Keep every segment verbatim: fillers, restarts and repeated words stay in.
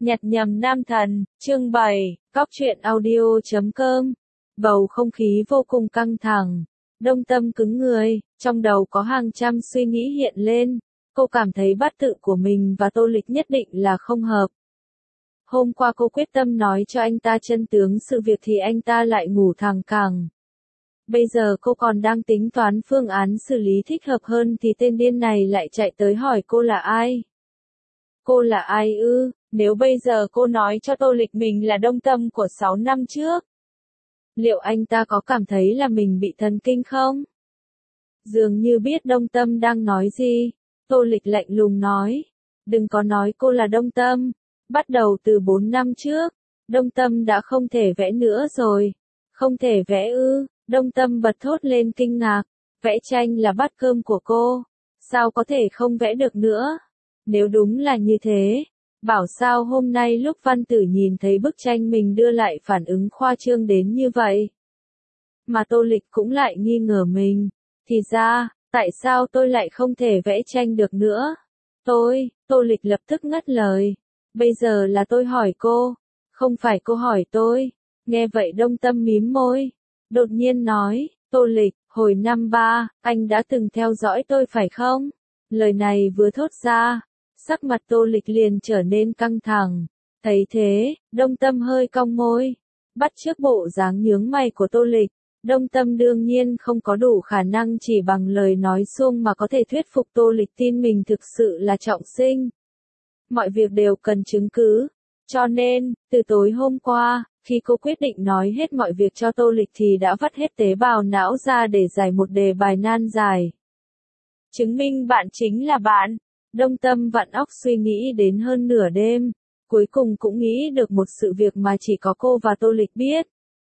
Nhặt nhầm nam thần, chương bảy, cóc truyện audio chấm com. Bầu không khí vô cùng căng thẳng. Đông Tâm cứng người, trong đầu có hàng trăm suy nghĩ hiện lên. Cô cảm thấy bát tự của mình và Tô Lịch nhất định là không hợp. Hôm qua cô quyết tâm nói cho anh ta chân tướng sự việc thì anh ta lại ngủ thẳng cẳng. Bây giờ cô còn đang tính toán phương án xử lý thích hợp hơn thì tên điên này lại chạy tới hỏi cô là ai. Cô là ai ư? Nếu bây giờ cô nói cho Tô Lịch mình là Đông Tâm của sáu năm trước, liệu anh ta có cảm thấy là mình bị thần kinh không? Dường như biết Đông Tâm đang nói gì, Tô Lịch lạnh lùng nói, đừng có nói cô là Đông Tâm, bắt đầu từ bốn năm trước, Đông Tâm đã không thể vẽ nữa rồi. Không thể vẽ ư? Đông Tâm bật thốt lên kinh ngạc, vẽ tranh là bát cơm của cô, sao có thể không vẽ được nữa? Nếu đúng là như thế, bảo sao hôm nay lúc Văn Tử nhìn thấy bức tranh mình đưa lại phản ứng khoa trương đến như vậy. Mà Tô Lịch cũng lại nghi ngờ mình, thì ra, tại sao tôi lại không thể vẽ tranh được nữa? Tôi, Tô Lịch lập tức ngắt lời, bây giờ là tôi hỏi cô, không phải cô hỏi tôi. Nghe vậy Đông Tâm mím môi, đột nhiên nói, Tô Lịch, hồi năm ba, anh đã từng theo dõi tôi phải không? Lời này vừa thốt ra, sắc mặt Tô Lịch liền trở nên căng thẳng. Thấy thế, Đông Tâm hơi cong môi, bắt chước bộ dáng nhướng mày của Tô Lịch. Đông Tâm đương nhiên không có đủ khả năng chỉ bằng lời nói suông mà có thể thuyết phục Tô Lịch tin mình thực sự là trọng sinh. Mọi việc đều cần chứng cứ. Cho nên, từ tối hôm qua, khi cô quyết định nói hết mọi việc cho Tô Lịch thì đã vắt hết tế bào não ra để giải một đề bài nan giải. Chứng minh bạn chính là bạn. Đông Tâm vặn óc suy nghĩ đến hơn nửa đêm, cuối cùng cũng nghĩ được một sự việc mà chỉ có cô và Tô Lịch biết.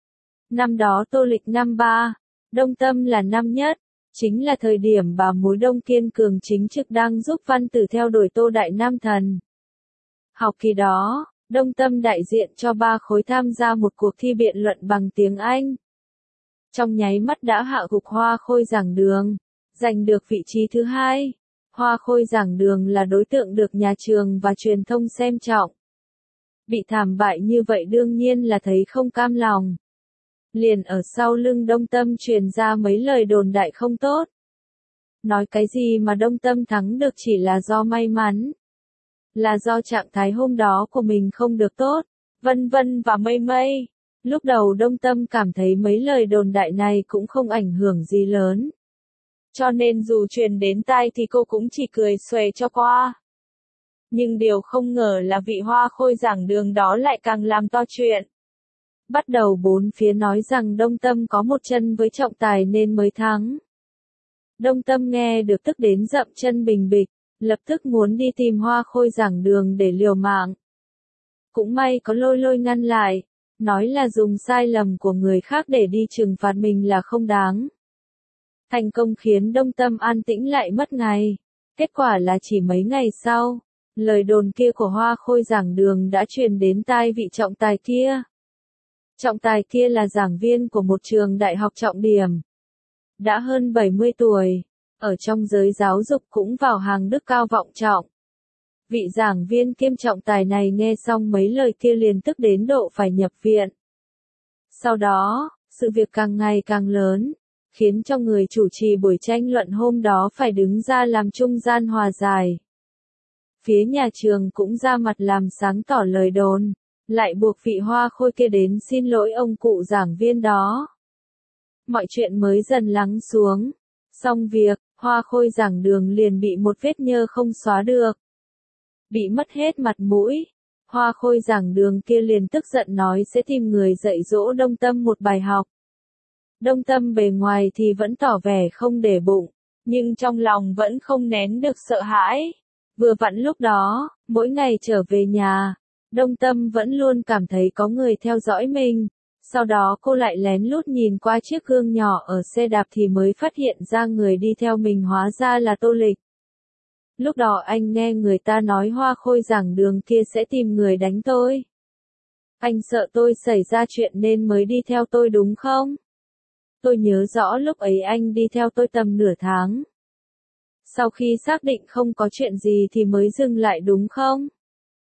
Năm đó Tô Lịch năm ba, Đông Tâm là năm nhất, chính là thời điểm bà Mối Đông kiên cường chính trực đang giúp Văn Tử theo đuổi Tô Đại Nam Thần. Học kỳ đó, Đông Tâm đại diện cho ba khối tham gia một cuộc thi biện luận bằng tiếng Anh. Trong nháy mắt đã hạ gục Hoa Khôi giảng đường, giành được vị trí thứ hai. Hoa Khôi giảng đường là đối tượng được nhà trường và truyền thông xem trọng. Bị thảm bại như vậy đương nhiên là thấy không cam lòng. Liền ở sau lưng Đông Tâm truyền ra mấy lời đồn đại không tốt. Nói cái gì mà Đông Tâm thắng được chỉ là do may mắn. Là do trạng thái hôm đó của mình không được tốt, vân vân và mây mây. Lúc đầu Đông Tâm cảm thấy mấy lời đồn đại này cũng không ảnh hưởng gì lớn. Cho nên dù truyền đến tai thì cô cũng chỉ cười xuề cho qua. Nhưng điều không ngờ là vị Hoa Khôi giảng đường đó lại càng làm to chuyện. Bắt đầu bốn phía nói rằng Đông Tâm có một chân với trọng tài nên mới thắng. Đông Tâm nghe được tức đến dậm chân bình bịch, lập tức muốn đi tìm Hoa Khôi giảng đường để liều mạng. Cũng may có Lôi Lôi ngăn lại, nói là dùng sai lầm của người khác để đi trừng phạt mình là không đáng. Thành công khiến Đông Tâm an tĩnh lại mất ngày. Kết quả là chỉ mấy ngày sau, lời đồn kia của Hoa Khôi giảng đường đã truyền đến tai vị trọng tài kia. Trọng tài kia là giảng viên của một trường đại học trọng điểm. Đã hơn bảy mươi tuổi, ở trong giới giáo dục cũng vào hàng đức cao vọng trọng. Vị giảng viên kiêm trọng tài này nghe xong mấy lời kia liền tức đến độ phải nhập viện. Sau đó, sự việc càng ngày càng lớn, khiến cho người chủ trì buổi tranh luận hôm đó phải đứng ra làm trung gian hòa giải. Phía nhà trường cũng ra mặt làm sáng tỏ lời đồn, lại buộc vị Hoa Khôi kia đến xin lỗi ông cụ giảng viên đó. Mọi chuyện mới dần lắng xuống. Xong việc, Hoa Khôi giảng đường liền bị một vết nhơ không xóa được. Bị mất hết mặt mũi. Hoa Khôi giảng đường kia liền tức giận nói sẽ tìm người dạy dỗ Đông Tâm một bài học. Đông Tâm bề ngoài thì vẫn tỏ vẻ không để bụng, nhưng trong lòng vẫn không nén được sợ hãi. Vừa vặn lúc đó, mỗi ngày trở về nhà, Đông Tâm vẫn luôn cảm thấy có người theo dõi mình. Sau đó cô lại lén lút nhìn qua chiếc gương nhỏ ở xe đạp thì mới phát hiện ra người đi theo mình hóa ra là Tô Lịch. Lúc đó anh nghe người ta nói Hoa Khôi giảng đường kia sẽ tìm người đánh tôi. Anh sợ tôi xảy ra chuyện nên mới đi theo tôi đúng không? Tôi nhớ rõ lúc ấy anh đi theo tôi tầm nửa tháng. Sau khi xác định không có chuyện gì thì mới dừng lại đúng không?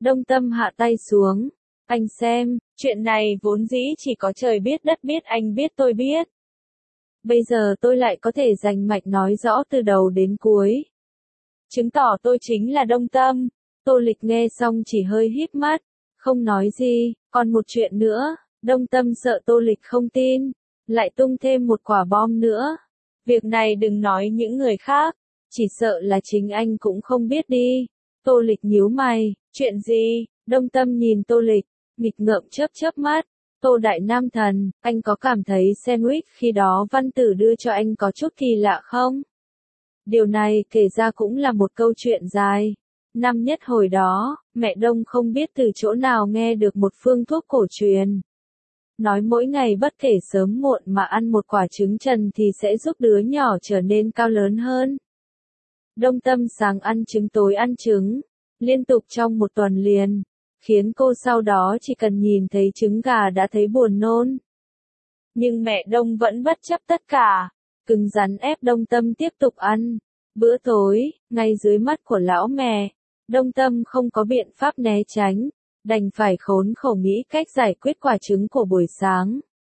Đông Tâm hạ tay xuống. Anh xem, chuyện này vốn dĩ chỉ có trời biết đất biết, anh biết tôi biết. Bây giờ tôi lại có thể rành mạch nói rõ từ đầu đến cuối. Chứng tỏ tôi chính là Đông Tâm. Tô Lịch nghe xong chỉ hơi híp mắt, không nói gì. Còn một chuyện nữa, Đông Tâm sợ Tô Lịch không tin, lại tung thêm một quả bom nữa. Việc này đừng nói những người khác, chỉ sợ là chính anh cũng không biết đi. Tô Lịch nhíu mày, chuyện gì? Đông Tâm nhìn Tô Lịch, nghịch ngợm chớp chớp mắt. Tô Đại Nam Thần, anh có cảm thấy sandwich khi đó Văn Tử đưa cho anh có chút kỳ lạ không? Điều này kể ra cũng là một câu chuyện dài. Năm nhất hồi đó, mẹ Đông không biết từ chỗ nào nghe được một phương thuốc cổ truyền. Nói mỗi ngày bất kể sớm muộn mà ăn một quả trứng trần thì sẽ giúp đứa nhỏ trở nên cao lớn hơn. Đông Tâm sáng ăn trứng tối ăn trứng, liên tục trong một tuần liền, khiến cô sau đó chỉ cần nhìn thấy trứng gà đã thấy buồn nôn. Nhưng mẹ Đông vẫn bất chấp tất cả, cứng rắn ép Đông Tâm tiếp tục ăn. Bữa tối, ngay dưới mắt của lão mẹ, Đông Tâm không có biện pháp né tránh, đành phải khốn khổ nghĩ cách giải quyết quả trứng của buổi sáng.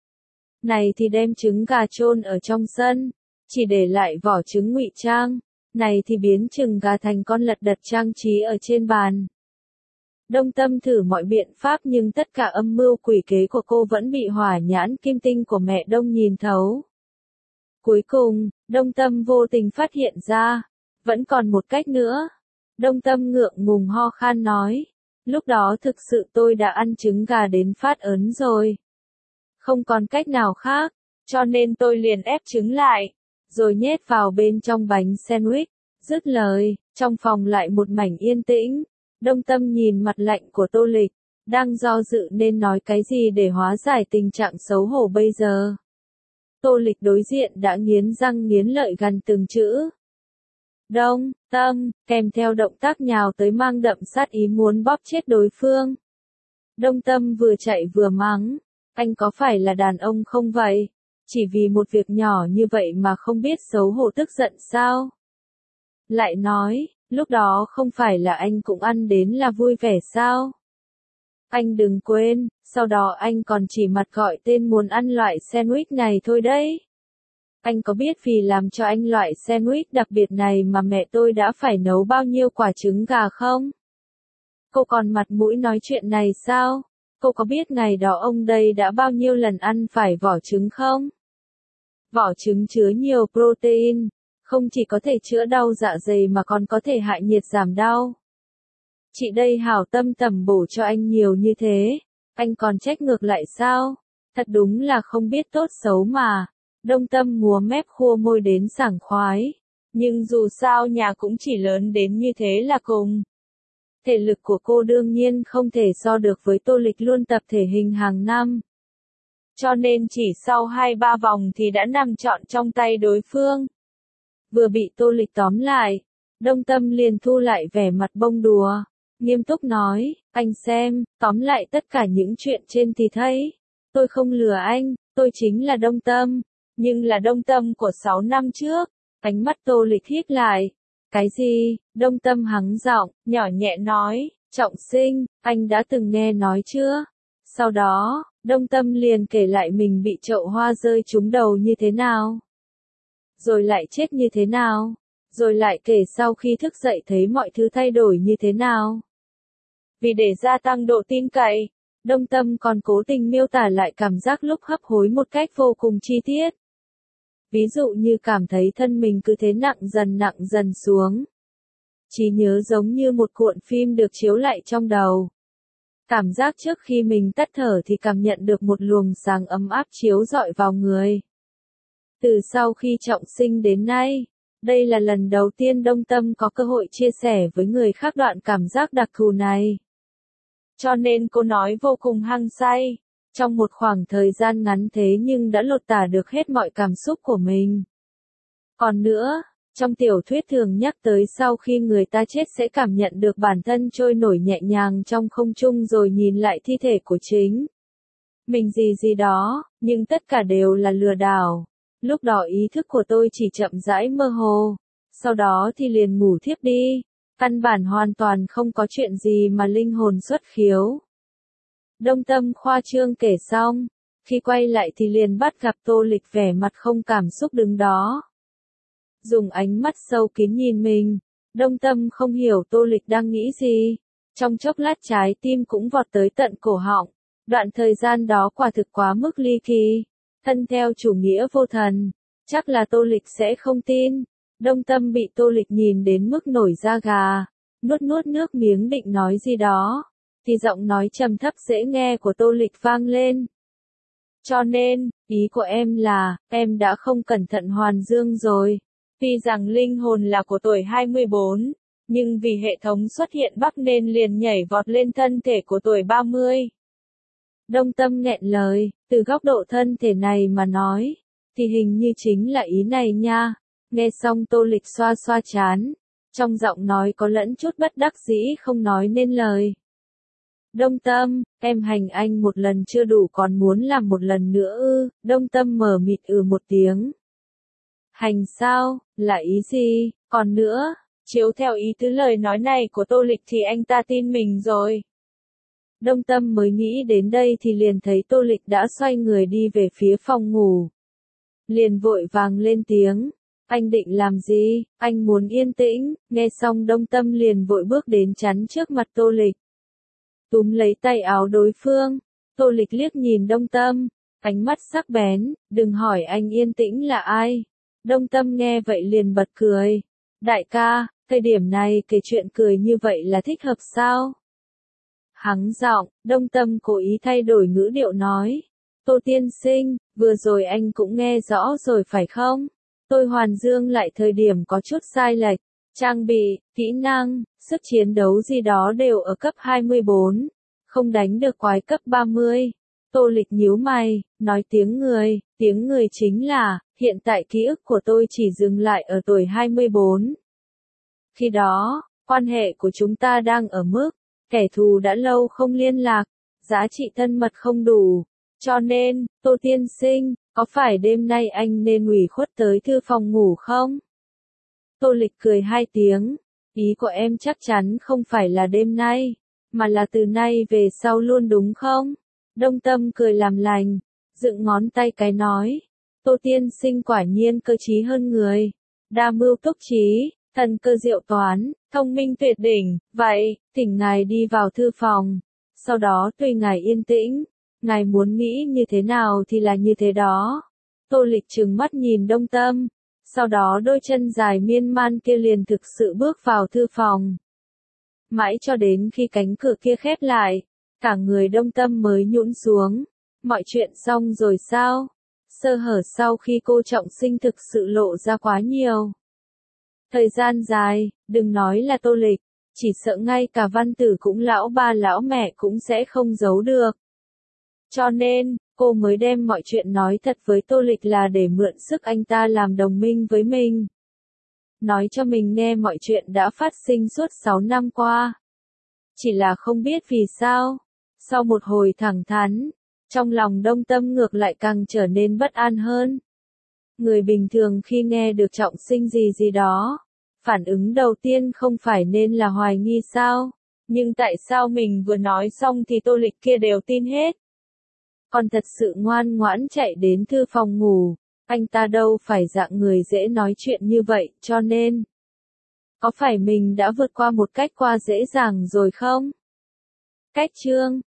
Này thì đem trứng gà chôn ở trong sân, chỉ để lại vỏ trứng ngụy trang, này thì biến trứng gà thành con lật đật trang trí ở trên bàn. Đông Tâm thử mọi biện pháp nhưng tất cả âm mưu quỷ kế của cô vẫn bị hỏa nhãn kim tinh của mẹ Đông nhìn thấu. Cuối cùng, Đông Tâm vô tình phát hiện ra, vẫn còn một cách nữa. Đông Tâm ngượng ngùng ho khan nói, lúc đó thực sự tôi đã ăn trứng gà đến phát ớn rồi. Không còn cách nào khác, cho nên tôi liền ép trứng lại, rồi nhét vào bên trong bánh sandwich. Dứt lời, trong phòng lại một mảnh yên tĩnh. Đông Tâm nhìn mặt lạnh của Tô Lịch, đang do dự nên nói cái gì để hóa giải tình trạng xấu hổ bây giờ. Tô Lịch đối diện đã nghiến răng nghiến lợi gằn từng chữ. Đông Tâm, kèm theo động tác nhào tới mang đậm sát ý muốn bóp chết đối phương. Đông Tâm vừa chạy vừa mắng, anh có phải là đàn ông không vậy? Chỉ vì một việc nhỏ như vậy mà không biết xấu hổ tức giận sao? Lại nói, lúc đó không phải là anh cũng ăn đến là vui vẻ sao? Anh đừng quên, sau đó anh còn chỉ mặt gọi tên muốn ăn loại sandwich này thôi đấy. Anh có biết vì làm cho anh loại sandwich đặc biệt này mà mẹ tôi đã phải nấu bao nhiêu quả trứng gà không? Cô còn mặt mũi nói chuyện này sao? Cô có biết ngày đó ông đây đã bao nhiêu lần ăn phải vỏ trứng không? Vỏ trứng chứa nhiều protein, không chỉ có thể chữa đau dạ dày mà còn có thể hạ nhiệt giảm đau. Chị đây hảo tâm tầm bổ cho anh nhiều như thế, anh còn trách ngược lại sao? Thật đúng là không biết tốt xấu mà. Đông Tâm múa mép khua môi đến sảng khoái. Nhưng dù sao nhà cũng chỉ lớn đến như thế là cùng. Thể lực của cô đương nhiên không thể so được với Tô Lịch luôn tập thể hình hàng năm. Cho nên chỉ sau hai ba vòng thì đã nằm trọn trong tay đối phương. Vừa bị Tô Lịch tóm lại, Đông Tâm liền thu lại vẻ mặt bông đùa, nghiêm túc nói, anh xem, tóm lại tất cả những chuyện trên thì thấy. Tôi không lừa anh, tôi chính là Đông Tâm, nhưng là Đông Tâm của sáu năm trước. Ánh mắt Tô Lịch híp lại. Cái gì? Đông Tâm hắng giọng, nhỏ nhẹ nói, Trọng Sinh, anh đã từng nghe nói chưa? Sau đó, Đông Tâm liền kể lại mình bị chậu hoa rơi trúng đầu như thế nào. Rồi lại chết như thế nào. Rồi lại kể sau khi thức dậy thấy mọi thứ thay đổi như thế nào. Vì để gia tăng độ tin cậy, Đông Tâm còn cố tình miêu tả lại cảm giác lúc hấp hối một cách vô cùng chi tiết. Ví dụ như cảm thấy thân mình cứ thế nặng dần nặng dần xuống. Trí nhớ giống như một cuộn phim được chiếu lại trong đầu. Cảm giác trước khi mình tắt thở thì cảm nhận được một luồng sáng ấm áp chiếu rọi vào người. Từ sau khi Trọng Sinh đến nay, đây là lần đầu tiên Đông Tâm có cơ hội chia sẻ với người khác đoạn cảm giác đặc thù này. Cho nên cô nói vô cùng hăng say. Trong một khoảng thời gian ngắn thế nhưng đã lột tả được hết mọi cảm xúc của mình. Còn nữa, trong tiểu thuyết thường nhắc tới sau khi người ta chết sẽ cảm nhận được bản thân trôi nổi nhẹ nhàng trong không trung rồi nhìn lại thi thể của chính mình gì gì đó, nhưng tất cả đều là lừa đảo. Lúc đó ý thức của tôi chỉ chậm rãi mơ hồ, sau đó thì liền ngủ thiếp đi. Căn bản hoàn toàn không có chuyện gì mà linh hồn xuất khiếu. Đông Tâm khoa trương kể xong, khi quay lại thì liền bắt gặp Tô Lịch vẻ mặt không cảm xúc đứng đó. Dùng ánh mắt sâu kín nhìn mình, Đông Tâm không hiểu Tô Lịch đang nghĩ gì. Trong chốc lát trái tim cũng vọt tới tận cổ họng. Đoạn thời gian đó quả thực quá mức ly kỳ. Thân theo chủ nghĩa vô thần, chắc là Tô Lịch sẽ không tin. Đông Tâm bị Tô Lịch nhìn đến mức nổi da gà, nuốt nuốt nước miếng định nói gì đó, thì giọng nói trầm thấp dễ nghe của Tô Lịch vang lên. Cho nên, ý của em là, em đã không cẩn thận hoàn dương rồi. Tuy rằng linh hồn là của tuổi hai mươi bốn, nhưng vì hệ thống xuất hiện bug nên liền nhảy vọt lên thân thể của tuổi ba mươi. Đông Tâm nghẹn lời, từ góc độ thân thể này mà nói, thì hình như chính là ý này nha. Nghe xong Tô Lịch xoa xoa trán, trong giọng nói có lẫn chút bất đắc dĩ không nói nên lời. Đông Tâm, em hành anh một lần chưa đủ còn muốn làm một lần nữa ư? Đông Tâm mờ mịt ừ một tiếng. Hành sao, là ý gì, còn nữa, chiếu theo ý tứ lời nói này của Tô Lịch thì anh ta tin mình rồi. Đông Tâm mới nghĩ đến đây thì liền thấy Tô Lịch đã xoay người đi về phía phòng ngủ. Liền vội vàng lên tiếng. Anh định làm gì, anh muốn yên tĩnh, nghe xong Đông Tâm liền vội bước đến chắn trước mặt Tô Lịch. Túm lấy tay áo đối phương, Tô Lịch liếc nhìn Đông Tâm, ánh mắt sắc bén, đừng hỏi anh yên tĩnh là ai. Đông Tâm nghe vậy liền bật cười. Đại ca, thời điểm này kể chuyện cười như vậy là thích hợp sao? Hắng giọng, Đông Tâm cố ý thay đổi ngữ điệu nói. Tô tiên sinh, vừa rồi anh cũng nghe rõ rồi phải không? Tôi hoàn dương lại thời điểm có chút sai lệch, trang bị, kỹ năng, sức chiến đấu gì đó đều ở cấp hai mươi bốn, không đánh được quái cấp ba mươi. Tô Lịch nhíu mày, nói tiếng người, tiếng người chính là, hiện tại ký ức của tôi chỉ dừng lại ở tuổi hai mươi bốn. Khi đó, quan hệ của chúng ta đang ở mức, kẻ thù đã lâu không liên lạc, giá trị thân mật không đủ. Cho nên, Tô tiên sinh, có phải đêm nay anh nên ủy khuất tới thư phòng ngủ không? Tô Lịch cười hai tiếng, ý của em chắc chắn không phải là đêm nay, mà là từ nay về sau luôn đúng không? Đông Tâm cười làm lành, dựng ngón tay cái nói, Tô tiên sinh quả nhiên cơ trí hơn người, đa mưu túc trí, thần cơ diệu toán, thông minh tuyệt đỉnh, vậy, thỉnh ngài đi vào thư phòng, sau đó tùy ngài yên tĩnh. Ngài muốn nghĩ như thế nào thì là như thế đó. Tô Lịch trừng mắt nhìn Đông Tâm, sau đó đôi chân dài miên man kia liền thực sự bước vào thư phòng. Mãi cho đến khi cánh cửa kia khép lại, cả người Đông Tâm mới nhũn xuống. Mọi chuyện xong rồi sao? Sơ hở sau khi cô trọng sinh thực sự lộ ra quá nhiều. Thời gian dài, đừng nói là Tô Lịch, chỉ sợ ngay cả Văn Tử cũng lão ba lão mẹ cũng sẽ không giấu được. Cho nên, cô mới đem mọi chuyện nói thật với Tô Lịch là để mượn sức anh ta làm đồng minh với mình. Nói cho mình nghe mọi chuyện đã phát sinh suốt sáu năm qua. Chỉ là không biết vì sao, sau một hồi thẳng thắn, trong lòng Đông Tâm ngược lại càng trở nên bất an hơn. Người bình thường khi nghe được trọng sinh gì gì đó, phản ứng đầu tiên không phải nên là hoài nghi sao, nhưng tại sao mình vừa nói xong thì Tô Lịch kia đều tin hết. Còn thật sự ngoan ngoãn chạy đến thư phòng ngủ, anh ta đâu phải dạng người dễ nói chuyện như vậy, cho nên, có phải mình đã vượt qua một cách qua dễ dàng rồi không? Cách chương